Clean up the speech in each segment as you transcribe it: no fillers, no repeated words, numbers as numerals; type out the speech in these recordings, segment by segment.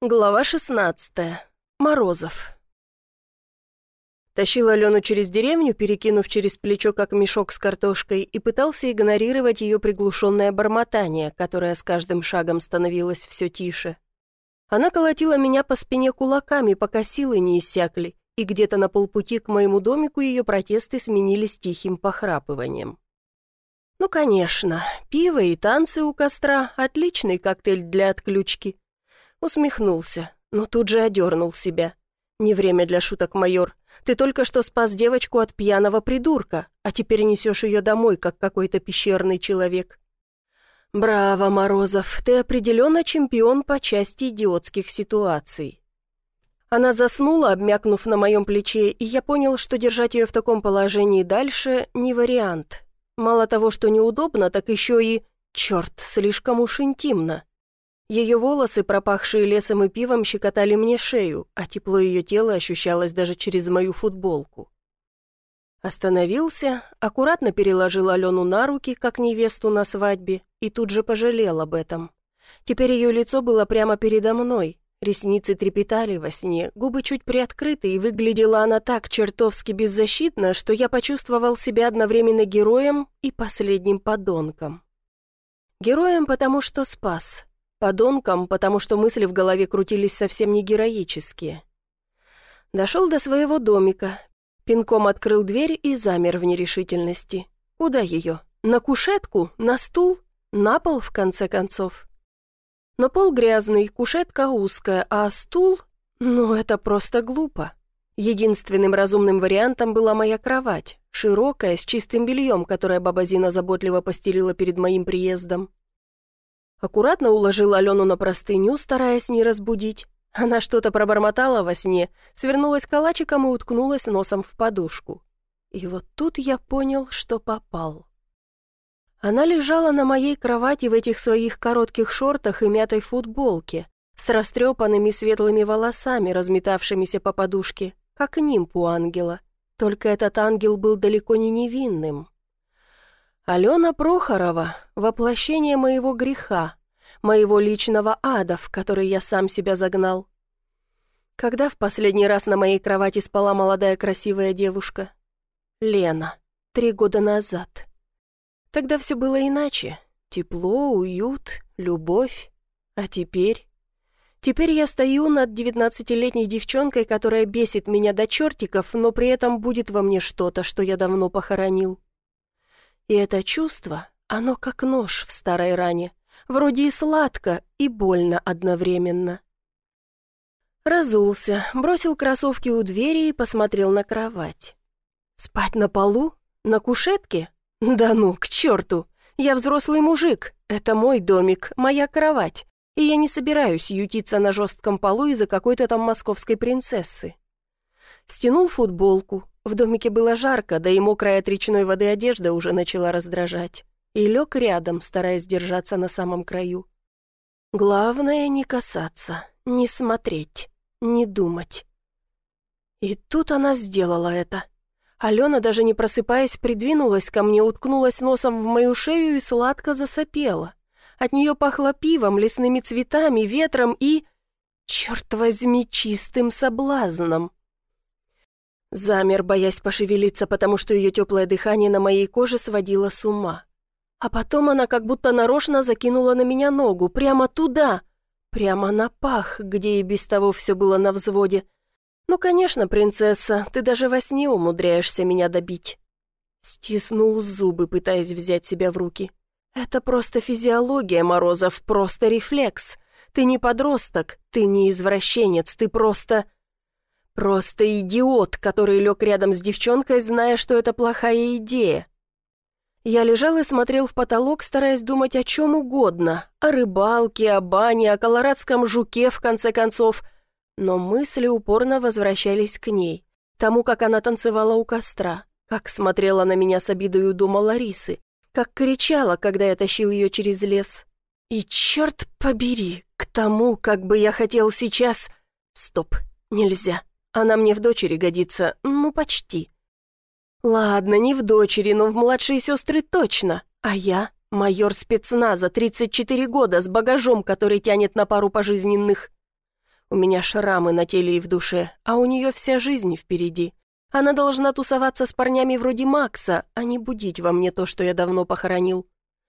Глава 16. Морозов. Тащил Алену через деревню, перекинув через плечо как мешок с картошкой, и пытался игнорировать ее приглушенное бормотание, которое с каждым шагом становилось все тише. Она колотила меня по спине кулаками, пока силы не иссякли, и где-то на полпути к моему домику ее протесты сменились тихим похрапыванием. Ну, конечно, пиво и танцы у костра – отличный коктейль для отключки. Усмехнулся, но тут же одернул себя. «Не время для шуток, майор. Ты только что спас девочку от пьяного придурка, а теперь несешь ее домой, как какой-то пещерный человек». «Браво, Морозов, ты определенно чемпион по части идиотских ситуаций». Она заснула, обмякнув на моем плече, и я понял, что держать ее в таком положении дальше не вариант. Мало того, что неудобно, так еще и, черт, слишком уж интимно. Ее волосы, пропахшие лесом и пивом, щекотали мне шею, а тепло ее тела ощущалось даже через мою футболку. Остановился, аккуратно переложил Алену на руки, как невесту на свадьбе, и тут же пожалел об этом. Теперь ее лицо было прямо передо мной, ресницы трепетали во сне, губы чуть приоткрыты, и выглядела она так чертовски беззащитно, что я почувствовал себя одновременно героем и последним подонком. Героем, потому что спас. Подонком, потому что мысли в голове крутились совсем не героические. Дошел до своего домика, пинком открыл дверь и замер в нерешительности. Куда ее? На кушетку? На стул? На пол, в конце концов? Но пол грязный, кушетка узкая, а стул? Ну, это просто глупо. Единственным разумным вариантом была моя кровать, широкая, с чистым бельем, которое баба Зина заботливо постелила перед моим приездом. Аккуратно уложил Алену на простыню, стараясь не разбудить. Она что-то пробормотала во сне, свернулась калачиком и уткнулась носом в подушку. И вот тут я понял, что попал. Она лежала на моей кровати в этих своих коротких шортах и мятой футболке, с растрепанными светлыми волосами, разметавшимися по подушке, как нимб у ангела. Только этот ангел был далеко не невинным. Алена Прохорова — воплощение моего греха, моего личного ада, в который я сам себя загнал. Когда в последний раз на моей кровати спала молодая красивая девушка? Лена, 3 года назад. Тогда все было иначе. Тепло, уют, любовь. А теперь? Теперь я стою над 19-летней девчонкой, которая бесит меня до чертиков, но при этом будет во мне что-то, что я давно похоронил. И это чувство, оно как нож в старой ране, вроде и сладко, и больно одновременно. Разулся, бросил кроссовки у двери и посмотрел на кровать. Спать на полу? На кушетке? Да ну, к черту! Я взрослый мужик, это мой домик, моя кровать, и я не собираюсь ютиться на жестком полу из-за какой-то там московской принцессы. Стянул футболку. В домике было жарко, да и мокрая от речной воды одежда уже начала раздражать. И лег рядом, стараясь держаться на самом краю. Главное не касаться, не смотреть, не думать. И тут она сделала это. Алена, даже не просыпаясь, придвинулась ко мне, уткнулась носом в мою шею и сладко засопела. От нее пахло пивом, лесными цветами, ветром и, черт возьми, чистым соблазном. Замер, боясь пошевелиться, потому что ее теплое дыхание на моей коже сводило с ума. А потом она как будто нарочно закинула на меня ногу, прямо туда, прямо на пах, где и без того все было на взводе. «Ну, конечно, принцесса, ты даже во сне умудряешься меня добить». Стиснул зубы, пытаясь взять себя в руки. «Это просто физиология, Морозов, просто рефлекс. Ты не подросток, ты не извращенец, ты просто идиот, который лег рядом с девчонкой, зная, что это плохая идея». Я лежал и смотрел в потолок, стараясь думать о чем угодно. О рыбалке, о бане, о колорадском жуке, в конце концов. Но мысли упорно возвращались к ней. Тому, как она танцевала у костра, как смотрела на меня с обидой у дома Ларисы, как кричала, когда я тащил ее через лес. И черт побери, к тому, как бы я хотел сейчас... Стоп, нельзя. Она мне в дочери годится, ну почти. Ладно, не в дочери, но в младшие сестры точно. А я майор спецназа, 34 года, с багажом, который тянет на пару пожизненных. У меня шрамы на теле и в душе, а у нее вся жизнь впереди. Она должна тусоваться с парнями вроде Макса, а не будить во мне то, что я давно похоронил.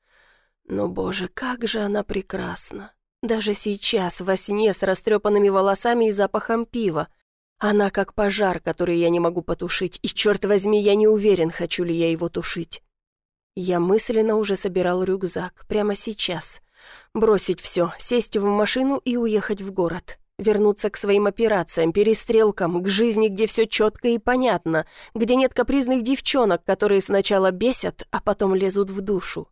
Но, боже, как же она прекрасна. Даже сейчас, во сне, с растрепанными волосами и запахом пива. Она как пожар, который я не могу потушить, и, черт возьми, я не уверен, хочу ли я его тушить. Я мысленно уже собирал рюкзак, прямо сейчас. Бросить все, сесть в машину и уехать в город. Вернуться к своим операциям, перестрелкам, к жизни, где все четко и понятно, где нет капризных девчонок, которые сначала бесят, а потом лезут в душу.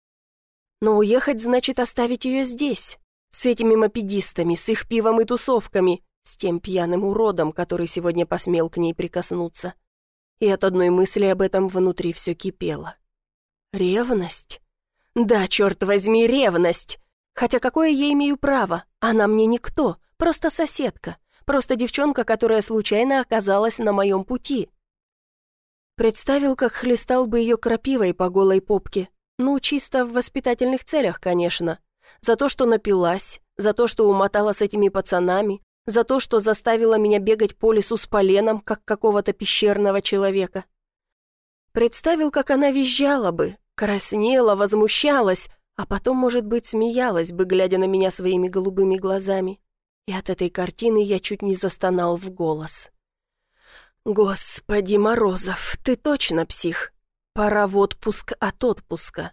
Но уехать значит оставить ее здесь, с этими мопедистами, с их пивом и тусовками, с тем пьяным уродом, который сегодня посмел к ней прикоснуться. И от одной мысли об этом внутри все кипело. Ревность? Да, черт возьми, ревность! Хотя какое я имею право? Она мне никто, просто соседка, просто девчонка, которая случайно оказалась на моем пути. Представил, как хлестал бы ее крапивой по голой попке. Ну, чисто в воспитательных целях, конечно. За то, что напилась, за то, что умотала с этими пацанами, за то, что заставила меня бегать по лесу с поленом, как какого-то пещерного человека. Представил, как она визжала бы, краснела, возмущалась, а потом, может быть, смеялась бы, глядя на меня своими голубыми глазами. И от этой картины я чуть не застонал в голос. «Господи, Морозов, ты точно псих? Пора в отпуск от отпуска».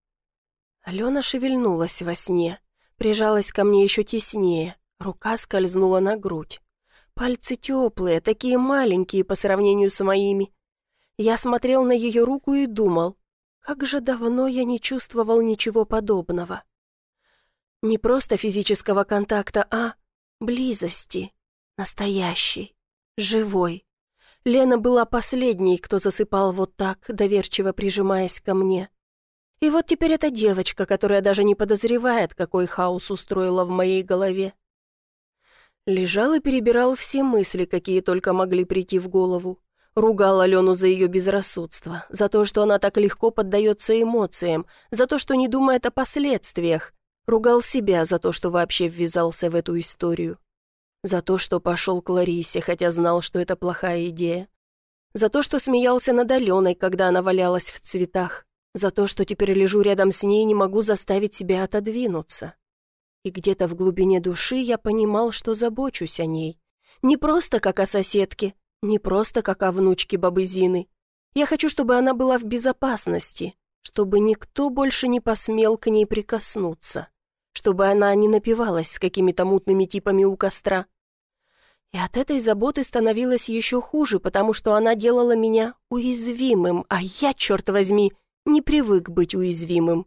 Алена шевельнулась во сне, прижалась ко мне еще теснее, рука скользнула на грудь. Пальцы теплые, такие маленькие по сравнению с моими. Я смотрел на ее руку и думал, как же давно я не чувствовал ничего подобного. Не просто физического контакта, а близости, настоящей, живой. Лена была последней, кто засыпал вот так, доверчиво прижимаясь ко мне. И вот теперь эта девочка, которая даже не подозревает, какой хаос устроила в моей голове. Лежал и перебирал все мысли, какие только могли прийти в голову. Ругал Алену за ее безрассудство, за то, что она так легко поддается эмоциям, за то, что не думает о последствиях. Ругал себя за то, что вообще ввязался в эту историю. За то, что пошел к Ларисе, хотя знал, что это плохая идея. За то, что смеялся над Аленой, когда она валялась в цветах. За то, что теперь лежу рядом с ней и не могу заставить себя отодвинуться. И где-то в глубине души я понимал, что забочусь о ней. Не просто как о соседке, не просто как о внучке бабы Зины. Я хочу, чтобы она была в безопасности, чтобы никто больше не посмел к ней прикоснуться, чтобы она не напивалась с какими-то мутными типами у костра. И от этой заботы становилось еще хуже, потому что она делала меня уязвимым, а я, черт возьми, не привык быть уязвимым.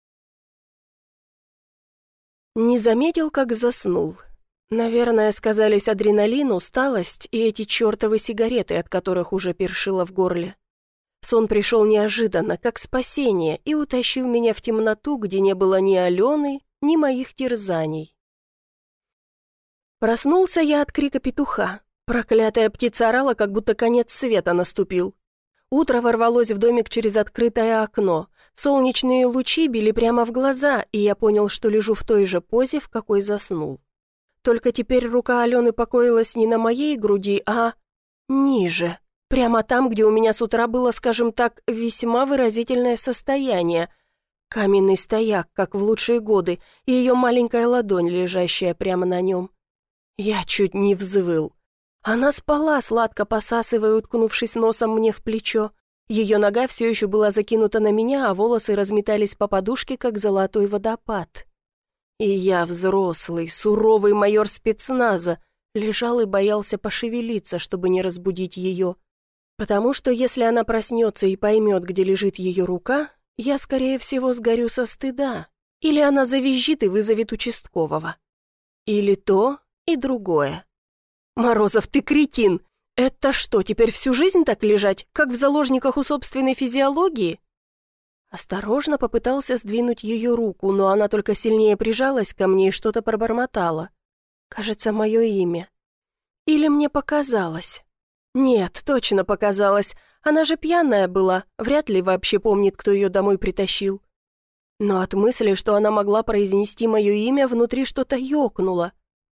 Не заметил, как заснул. Наверное, сказались адреналин, усталость и эти чертовы сигареты, от которых уже першило в горле. Сон пришел неожиданно, как спасение, и утащил меня в темноту, где не было ни Алены, ни моих терзаний. Проснулся я от крика петуха. Проклятая птица орала, как будто конец света наступил. Утро ворвалось в домик через открытое окно. Солнечные лучи били прямо в глаза, и я понял, что лежу в той же позе, в какой заснул. Только теперь рука Алены покоилась не на моей груди, а ниже. Прямо там, где у меня с утра было, скажем так, весьма выразительное состояние. Каменный стояк, как в лучшие годы, и ее маленькая ладонь, лежащая прямо на нем. Я чуть не взвыл. Она спала, сладко посасывая, уткнувшись носом мне в плечо. Ее нога все еще была закинута на меня, а волосы разметались по подушке, как золотой водопад. И я, взрослый, суровый майор спецназа, лежал и боялся пошевелиться, чтобы не разбудить ее. Потому что если она проснется и поймет, где лежит ее рука, я, скорее всего, сгорю со стыда. Или она завизжит и вызовет участкового. Или то и другое. «Морозов, ты кретин! Это что, теперь всю жизнь так лежать, как в заложниках у собственной физиологии?» Осторожно попытался сдвинуть ее руку, но она только сильнее прижалась ко мне и что-то пробормотала. Кажется, мое имя. Или мне показалось? Нет, точно показалось. Она же пьяная была, вряд ли вообще помнит, кто ее домой притащил. Но от мысли, что она могла произнести мое имя, внутри что-то ёкнуло.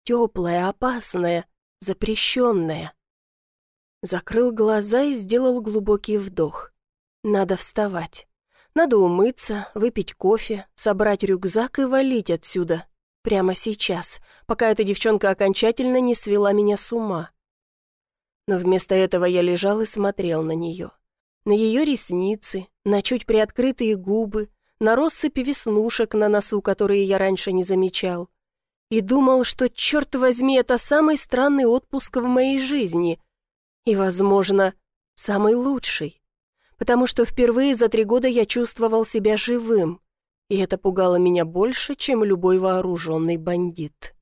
теплое, опасное, запрещенное. Закрыл глаза и сделал глубокий вдох. Надо вставать. Надо умыться, выпить кофе, собрать рюкзак и валить отсюда. Прямо сейчас, пока эта девчонка окончательно не свела меня с ума. Но вместо этого я лежал и смотрел на нее. На ее ресницы, на чуть приоткрытые губы, на россыпи веснушек на носу, которые я раньше не замечал. И думал, что, черт возьми, это самый странный отпуск в моей жизни. И, возможно, самый лучший. Потому что впервые за 3 года я чувствовал себя живым. И это пугало меня больше, чем любой вооруженный бандит.